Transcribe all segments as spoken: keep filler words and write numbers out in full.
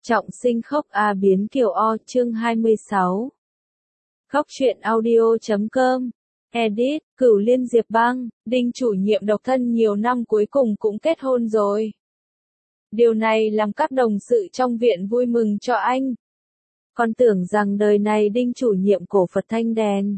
Trọng sinh khóc A biến kiểu O chương hai mươi sáu. Khóc truyện audio chấm com. Edit, Cửu Liên Diệp Băng, Đinh chủ nhiệm độc thân nhiều năm cuối cùng cũng kết hôn rồi. Điều này làm các đồng sự trong viện vui mừng cho anh. Còn tưởng rằng đời này Đinh chủ nhiệm cổ Phật thanh đèn.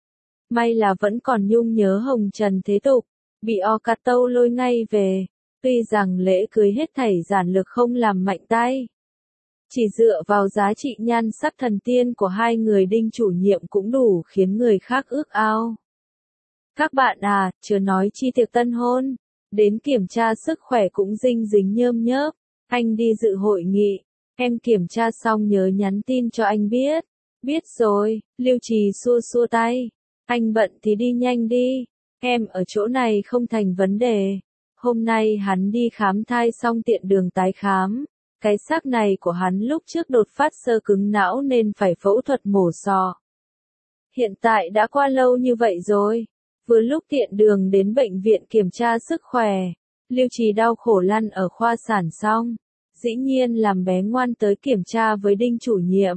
May là vẫn còn nhung nhớ hồng trần thế tục, bị O Cà Tâu lôi ngay về. Tuy rằng lễ cưới hết thảy giản lược không làm mạnh tay. Chỉ dựa vào giá trị nhan sắc thần tiên của hai người Đinh chủ nhiệm cũng đủ khiến người khác ước ao. Các bạn à, chưa nói chi tiệc tân hôn, đến kiểm tra sức khỏe cũng dinh dính nhơm nhớp, anh đi dự hội nghị, em kiểm tra xong nhớ nhắn tin cho anh biết. Biết rồi, Lưu Trì xua xua tay, anh bận thì đi nhanh đi, em ở chỗ này không thành vấn đề. Hôm nay hắn đi khám thai xong tiện đường tái khám. Cái xác này của hắn lúc trước đột phát xơ cứng não nên phải phẫu thuật mổ sọ. Hiện tại đã qua lâu như vậy rồi. Vừa lúc tiện đường đến bệnh viện kiểm tra sức khỏe. Lưu Trì đau khổ lăn ở khoa sản xong. Dĩ nhiên làm bé ngoan tới kiểm tra với Đinh chủ nhiệm.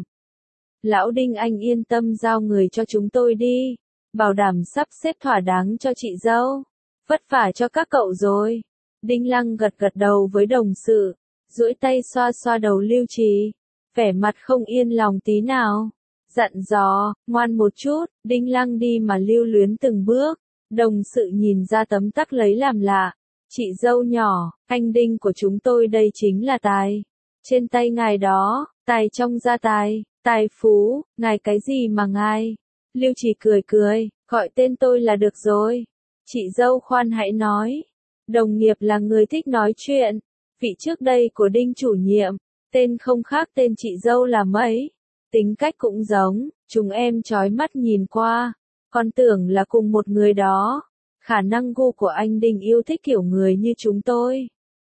Lão Đinh anh yên tâm giao người cho chúng tôi đi. Bảo đảm sắp xếp thỏa đáng cho chị dâu. Vất vả cho các cậu rồi. Đinh Lăng gật gật đầu với đồng sự. Duỗi tay xoa xoa đầu Lưu Trì, vẻ mặt không yên lòng tí nào. Dặn dò, ngoan một chút, Đinh Lăng đi mà lưu luyến từng bước. Đồng sự nhìn ra tấm tắc lấy làm lạ. Chị dâu nhỏ, anh Đinh của chúng tôi đây chính là tài. Trên tay ngài đó, tài trong gia tài, tài phú, ngài cái gì mà ngài. Lưu Trì cười cười, gọi tên tôi là được rồi. Chị dâu khoan hãy nói. Đồng nghiệp là người thích nói chuyện. Vị trước đây của Đinh chủ nhiệm, tên không khác tên chị dâu là mấy. Tính cách cũng giống, chúng em chói mắt nhìn qua. Còn tưởng là cùng một người đó. Khả năng gu của anh Đinh yêu thích kiểu người như chúng tôi.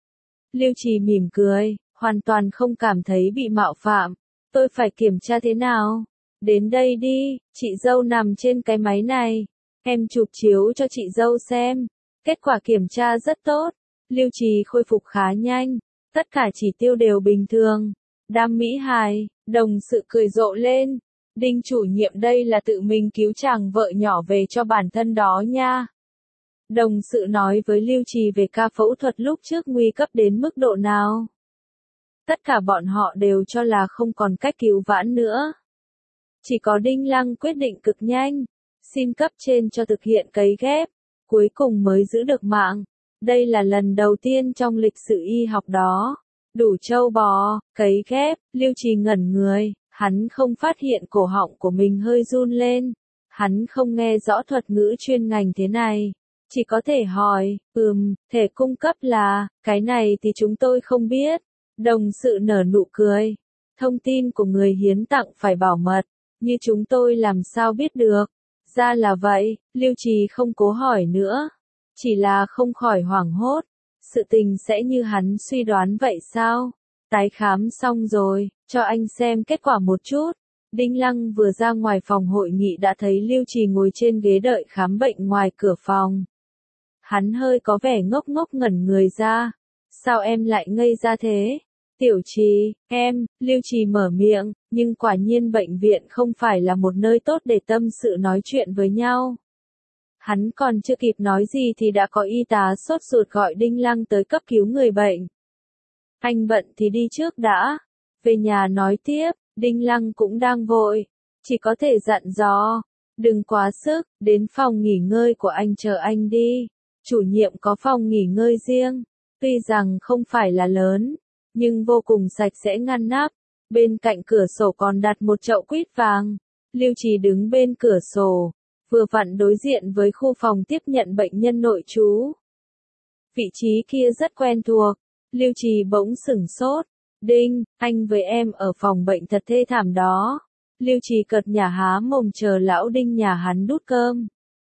Lưu Trì mỉm cười, hoàn toàn không cảm thấy bị mạo phạm. Tôi phải kiểm tra thế nào? Đến đây đi, chị dâu nằm trên cái máy này. Em chụp chiếu cho chị dâu xem. Kết quả kiểm tra rất tốt. Lưu Trì khôi phục khá nhanh, tất cả chỉ tiêu đều bình thường. Đam mỹ hài, đồng sự cười rộ lên. Đinh chủ nhiệm đây là tự mình cứu chàng vợ nhỏ về cho bản thân đó nha. Đồng sự nói với Lưu Trì về ca phẫu thuật lúc trước nguy cấp đến mức độ nào. Tất cả bọn họ đều cho là không còn cách cứu vãn nữa. Chỉ có Đinh Lăng quyết định cực nhanh, xin cấp trên cho thực hiện cấy ghép, cuối cùng mới giữ được mạng. Đây là lần đầu tiên trong lịch sử y học đó. Đủ trâu bò, cấy ghép, Lưu Trì ngẩn người, hắn không phát hiện cổ họng của mình hơi run lên. Hắn không nghe rõ thuật ngữ chuyên ngành thế này. Chỉ có thể hỏi, ừm, thể cung cấp là, cái này thì chúng tôi không biết. Đồng sự nở nụ cười. Thông tin của người hiến tặng phải bảo mật, như chúng tôi làm sao biết được. Ra là vậy, Lưu Trì không cố hỏi nữa. Chỉ là không khỏi hoảng hốt. Sự tình sẽ như hắn suy đoán vậy sao? Tái khám xong rồi, cho anh xem kết quả một chút. Đinh Lăng vừa ra ngoài phòng hội nghị đã thấy Lưu Trì ngồi trên ghế đợi khám bệnh ngoài cửa phòng. Hắn hơi có vẻ ngốc ngốc ngẩn người ra. Sao em lại ngây ra thế? Tiểu Trì, em, Lưu Trì mở miệng, nhưng quả nhiên bệnh viện không phải là một nơi tốt để tâm sự nói chuyện với nhau. Hắn còn chưa kịp nói gì thì đã có y tá sốt ruột gọi Đinh Lăng tới cấp cứu người bệnh. Anh bận thì đi trước đã. Về nhà nói tiếp, Đinh Lăng cũng đang vội. Chỉ có thể dặn dò. Đừng quá sức, đến phòng nghỉ ngơi của anh chờ anh đi. Chủ nhiệm có phòng nghỉ ngơi riêng. Tuy rằng không phải là lớn, nhưng vô cùng sạch sẽ ngăn nắp. Bên cạnh cửa sổ còn đặt một chậu quýt vàng. Lưu Trì đứng bên cửa sổ. Vừa vặn đối diện với khu phòng tiếp nhận bệnh nhân nội trú. Vị trí kia rất quen thuộc. Lưu Trì bỗng sửng sốt. Đinh, anh với em ở phòng bệnh thật thê thảm đó. Lưu Trì cợt nhả há mồm chờ lão Đinh nhà hắn đút cơm.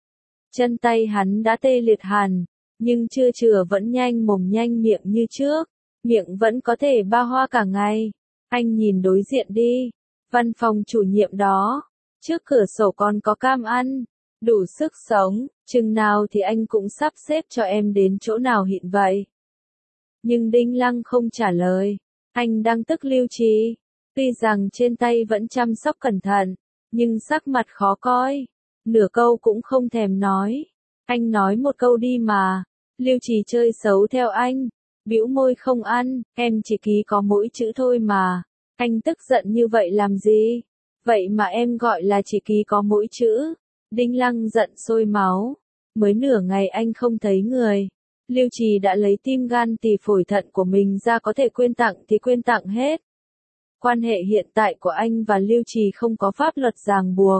Chân tay hắn đã tê liệt hẳn, nhưng chưa chừa vẫn nhanh mồm nhanh miệng như trước. Miệng vẫn có thể ba hoa cả ngày. Anh nhìn đối diện đi. Văn phòng chủ nhiệm đó. Trước cửa sổ còn có cam ăn, đủ sức sống, chừng nào thì anh cũng sắp xếp cho em đến chỗ nào hiện vậy. Nhưng Đinh Lăng không trả lời. Anh đang tức Lưu Trì. Tuy rằng trên tay vẫn chăm sóc cẩn thận, nhưng sắc mặt khó coi. Nửa câu cũng không thèm nói. Anh nói một câu đi mà. Lưu Trì chơi xấu theo anh. Bĩu môi không ăn, em chỉ ký có mỗi chữ thôi mà. Anh tức giận như vậy làm gì? Vậy mà em gọi là chỉ ký có mỗi chữ. Đinh Lăng giận sôi máu. Mới nửa ngày anh không thấy người. Lưu Trì đã lấy tim gan tỳ phổi thận của mình ra, có thể quyên tặng thì quyên tặng hết. Quan hệ hiện tại của anh và Lưu Trì không có pháp luật ràng buộc.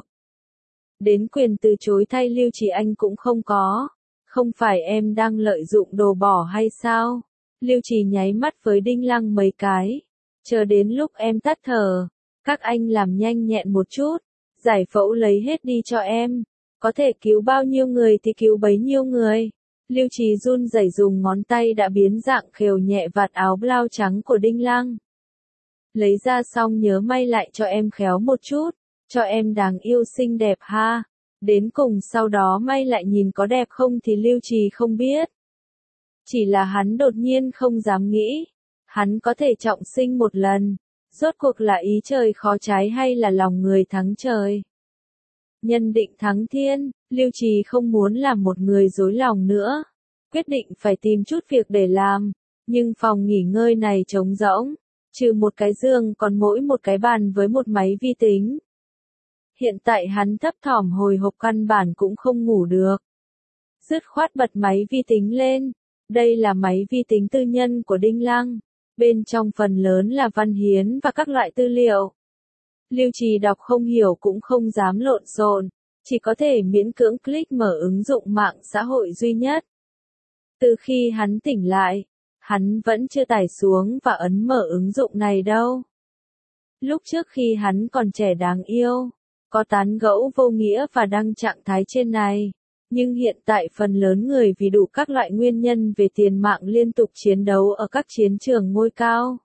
Đến quyền từ chối thay Lưu Trì anh cũng không có. Không phải em đang lợi dụng đồ bỏ hay sao? Lưu Trì nháy mắt với Đinh Lăng mấy cái. Chờ đến lúc em tắt thở, các anh làm nhanh nhẹn một chút, giải phẫu lấy hết đi cho em. Có thể cứu bao nhiêu người thì cứu bấy nhiêu người. Lưu Trì run rẩy dùng ngón tay đã biến dạng khều nhẹ vạt áo blau trắng của Đinh Lăng. Lấy ra xong nhớ may lại cho em khéo một chút, cho em đáng yêu xinh đẹp ha. Đến cùng sau đó may lại nhìn có đẹp không thì Lưu Trì không biết. Chỉ là hắn đột nhiên không dám nghĩ. Hắn có thể trọng sinh một lần. Rốt cuộc là ý trời khó trái hay là lòng người thắng trời? Nhân định thắng thiên, Lưu Trì không muốn làm một người dối lòng nữa. Quyết định phải tìm chút việc để làm. Nhưng phòng nghỉ ngơi này trống rỗng. Trừ một cái giường còn mỗi một cái bàn với một máy vi tính. Hiện tại hắn thấp thỏm hồi hộp căn bản cũng không ngủ được. Dứt khoát bật máy vi tính lên. Đây là máy vi tính tư nhân của Đinh Lăng. Bên trong phần lớn là văn hiến và các loại tư liệu. Lưu Trì đọc không hiểu cũng không dám lộn xộn, chỉ có thể miễn cưỡng click mở ứng dụng mạng xã hội duy nhất. Từ khi hắn tỉnh lại, hắn vẫn chưa tải xuống và ấn mở ứng dụng này đâu. Lúc trước khi hắn còn trẻ đáng yêu, có tán gẫu vô nghĩa và đăng trạng thái trên này. Nhưng hiện tại phần lớn người vì đủ các loại nguyên nhân về tiền mạng liên tục chiến đấu ở các chiến trường ngôi cao.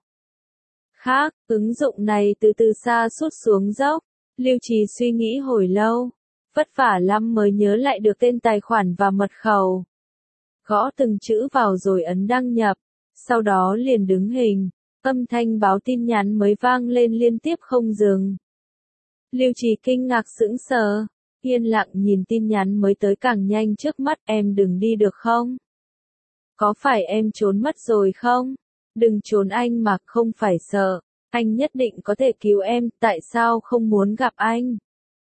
Khác, ứng dụng này từ từ xa sút xuống dốc. Lưu Trì suy nghĩ hồi lâu. Vất vả lắm mới nhớ lại được tên tài khoản và mật khẩu. Gõ từng chữ vào rồi ấn đăng nhập. Sau đó liền đứng hình. Âm thanh báo tin nhắn mới vang lên liên tiếp không dừng. Lưu Trì kinh ngạc sững sờ. Yên lặng nhìn tin nhắn mới tới càng nhanh trước mắt. Em đừng đi được không? Có phải em trốn mất rồi không? Đừng trốn anh mà, không phải sợ. Anh nhất định có thể cứu em, tại sao không muốn gặp anh?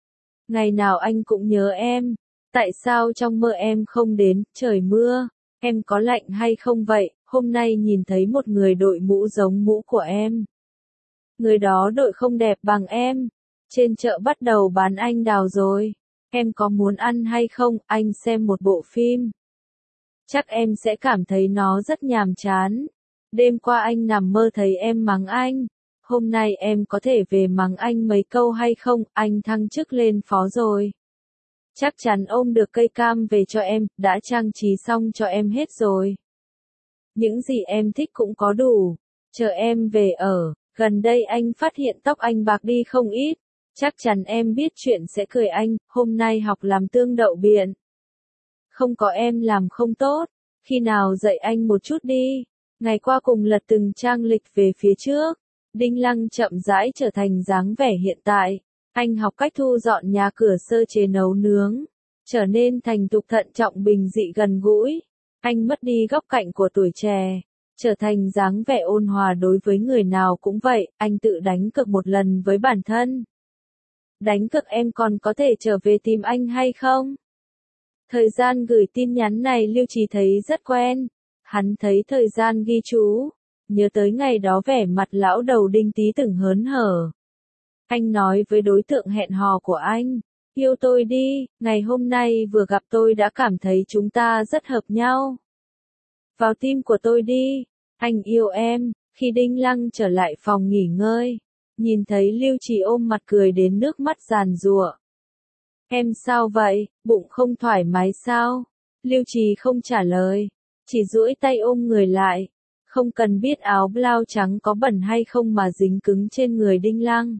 Ngày nào anh cũng nhớ em. Tại sao trong mơ em không đến, trời mưa? Em có lạnh hay không vậy? Hôm nay nhìn thấy một người đội mũ giống mũ của em. Người đó đội không đẹp bằng em. Trên chợ bắt đầu bán anh đào rồi. Em có muốn ăn hay không? Anh xem một bộ phim. Chắc em sẽ cảm thấy nó rất nhàm chán. Đêm qua anh nằm mơ thấy em mắng anh. Hôm nay em có thể về mắng anh mấy câu hay không? Anh thăng chức lên phó rồi. Chắc chắn ôm được cây cam về cho em, đã trang trí xong cho em hết rồi. Những gì em thích cũng có đủ. Chờ em về ở. Gần đây anh phát hiện tóc anh bạc đi không ít. Chắc chắn em biết chuyện sẽ cười anh. Hôm nay học làm tương đậu biện. Không có em làm không tốt. Khi nào dạy anh một chút đi. Ngày qua cùng lật từng trang lịch về phía trước. Đinh Lăng chậm rãi trở thành dáng vẻ hiện tại. Anh học cách thu dọn nhà cửa, sơ chế nấu nướng. Trở nên thành thục, thận trọng, bình dị, gần gũi. Anh mất đi góc cạnh của tuổi trẻ. Trở thành dáng vẻ ôn hòa đối với người nào cũng vậy. Anh tự đánh cược một lần với bản thân. Đánh cược em còn có thể trở về tìm anh hay không? Thời gian gửi tin nhắn này Lưu Trì thấy rất quen. Hắn thấy thời gian ghi chú. Nhớ tới ngày đó vẻ mặt lão đầu Đinh tí từng hớn hở. Anh nói với đối tượng hẹn hò của anh. Yêu tôi đi, ngày hôm nay vừa gặp tôi đã cảm thấy chúng ta rất hợp nhau. Vào tim của tôi đi, anh yêu em. Khi Đinh Lăng trở lại phòng nghỉ ngơi, nhìn thấy Lưu Trì ôm mặt cười đến nước mắt giàn giụa. Em sao vậy, bụng không thoải mái sao? Lưu Trì không trả lời, chỉ duỗi tay ôm người lại. Không cần biết áo blau trắng có bẩn hay không mà dính cứng trên người Đinh Lăng.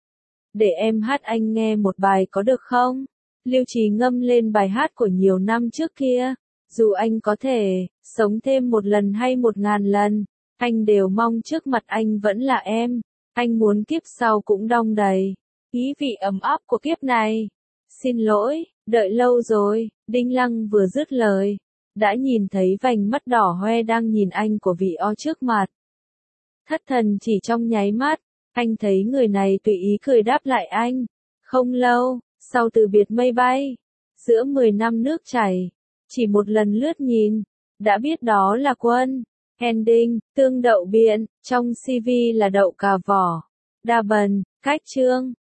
Để em hát anh nghe một bài có được không? Lưu Trì ngâm lên bài hát của nhiều năm trước kia. Dù anh có thể sống thêm một lần hay một ngàn lần, Anh đều mong trước mặt anh vẫn là em. Anh muốn kiếp sau cũng đong đầy ý vị ấm áp của kiếp này. Xin lỗi, đợi lâu rồi. Đinh Lăng vừa dứt lời, đã nhìn thấy vành mắt đỏ hoe đang nhìn anh của vị O trước mặt. Thất thần chỉ trong nháy mắt, anh thấy người này tùy ý cười đáp lại anh. Không lâu, sau từ biệt mây bay, giữa mười năm nước chảy, chỉ một lần lướt nhìn, đã biết đó là Quân. Ending, tương đậu biện, trong xê vê là đậu cà vỏ. Đa bần, cách chương.